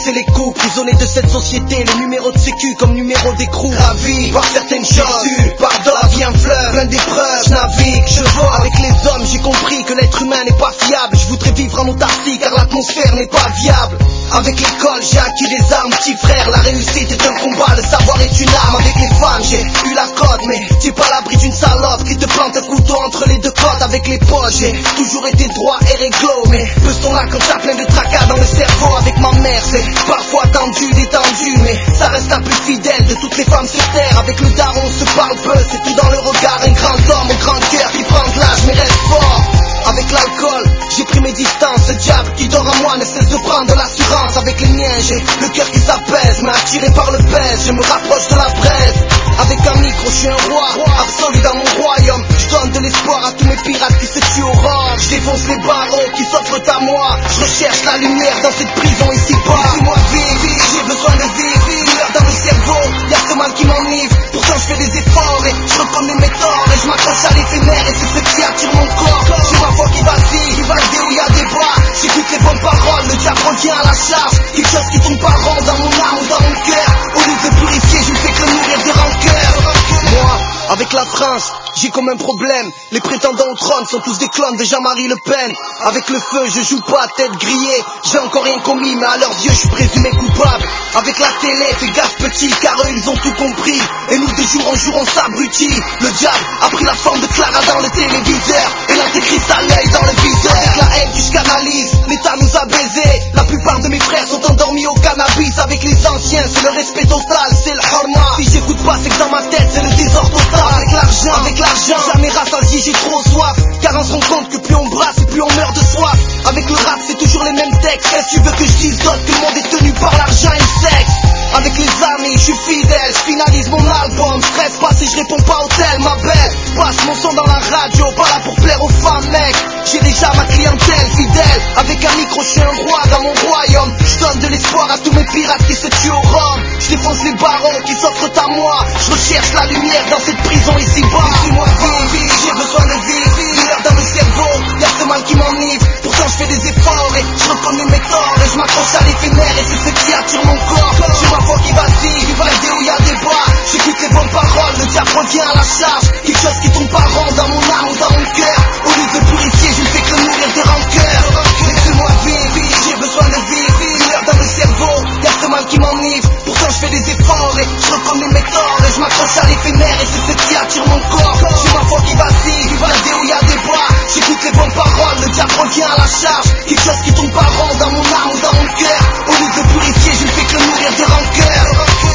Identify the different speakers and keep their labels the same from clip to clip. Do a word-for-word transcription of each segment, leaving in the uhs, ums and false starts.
Speaker 1: encaisser les coups, prisonnier de cette société, les numéros de sécu comme numéro d'écrou. Ravi par certaines choses, pardon, la vie un fleuve, plein d'épreuves, je navigue, je vois avec les hommes, j'ai compris que l'être humain n'est pas fiable. Je voudrais vivre en autarcie car l'atmosphère n'est pas viable. Avec l'école j'ai acquis des armes, petit frère, la réussite est un combat, le savoir est une arme. Avec les femmes j'ai eu la cote, mais t'es pas l'abri d'une salope qui te plante un couteau entre les deux côtes. Avec les poches j'ai toujours été droit et réglo, mais peut-on là quand t'as plein de tracas dans le cerveau. Avec ma mère c'est parfois tendu, détendu, mais ça reste la plus fidèle de toutes les femmes sur terre. Avec le daron on se parle peu, c'est tout dans le regard, un grand homme au grand cœur qui prend de l'âge mais reste fort. Avec l'alcool, j'ai pris mes distances, ce diable qui dort en moi ne cesse de prendre de l'assurance. Avec les miens, j'ai le cœur qui s'apaise, mais attiré par le pèse, je me rapproche de la braise. Avec un micro, je suis un roi, absolu dans mon royaume. Je donne de l'espoir à tous mes pirates qui se tuent au rang. Je défonce les barreaux qui s'offrent à moi. Je recherche la lumière dans cette prison ici-bas. Laissez-moi vivre, j'ai besoin de vivre. Douleur dans le cerveau, y'a ce mal qui m'enivre. Pourtant je fais des efforts et je reconnais mes torts. Et je m'accroche à l'éphémère et c'est ce qui attire mon corps. J'ai ma foi qui vacille, qui vacille où y'a des bras. J'écoute les bonnes paroles, le diable revient à la charge. Quelque chose qui tombe pas rond dans mon âme ou dans mon cœur. Au lieu de purifier, je ne fais que nourrir de rancœur. Moi, avec la France, j'ai comme un problème. Les prétendants au trône sont tous des clones de Jean-Marie Le Pen. Avec le feu, je joue pas tête grillée. J'ai encore rien commis, mais à leurs yeux, je suis présumé coupable. Avec la télé, fais gaffe petit, car eux, ils ont tout compris. Et nous, de jour en jour, on s'abrutit. Le diable a pris la forme de Clara dans le téléviseur. Et l'antéchrist a l'œil dans le viseur. Avec la haine que je canalise, l'État nous a baisés. La plupart de mes frères sont endormis au cannabis. Avec les anciens, c'est le respect total, c'est le horma. Si j'écoute pas, c'est que dans ma tête, c'est le désordre total. Avec l'argent, avec l'argent, jamais rassasié, j'ai trop soif. Car on se rend compte que plus on brasse et plus on meurt de soif. Avec le rap, c'est toujours les mêmes textes. Qu'est-ce que tu veux que je dise d'autre que le monde est tenu par l'argent et le sexe? Avec les amis, je suis fidèle, je finalise mon album. Stress pas si je réponds pas au tel, ma belle. Passe mon son dans la radio, pas là pour plaire aux femmes, mec. J'ai déjà ma clientèle fidèle. Avec un micro, je suis un roi dans mon royaume. Je donne de l'espoir à tous mes pirates qui se tuent au rhum. Je défonce les barons qui s'offrent à moi. Je recherche la lumière dans cette prison ici-bas. Laissez-moi vivre, j'ai besoin de vivre. Douleur dans le cerveau, y'a ce mal qui m'enivre. Pourtant je fais des efforts et je reconnais mes torts. Et je m'accroche à l'éphémère et c'est ce qui attire mon corps. J'ai ma foi qui vacille, qui va aider où y'a des bras. J'écoute les bonnes paroles, le diable revient à la charge. Quelque chose qui tombe pas rond dans mon âme ou dans mon cœur. Au lieu de purifier, je ne fais que nourrir de rancœur. Laissez-moi vivre, j'ai besoin de vivre. Douleur dans le cerveau, y'a ce mal qui m'enivre. Pourtant je fais des efforts et je reconnais mes torts. Et je m'accroche à l'éphémère et c'est ce qui attire mon corps. J'ai ma foi qui vacille, qui va aider où y'a des bras. J'écoute les bonnes paroles, le diable revient à la charge. Quelque chose qui tombe pas rond dans mon âme ou dans mon cœur. Au lieu de purifier, je ne fais que nourrir de rancœur.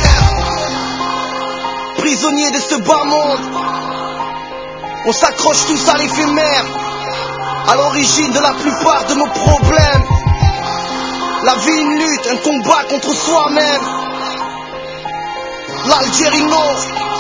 Speaker 1: Prisonniers de ce bas monde, on s'accroche tous à l'éphémère, à l'origine de la plupart de nos problèmes. La vie une lutte, un combat contre soi-même. L'Algérino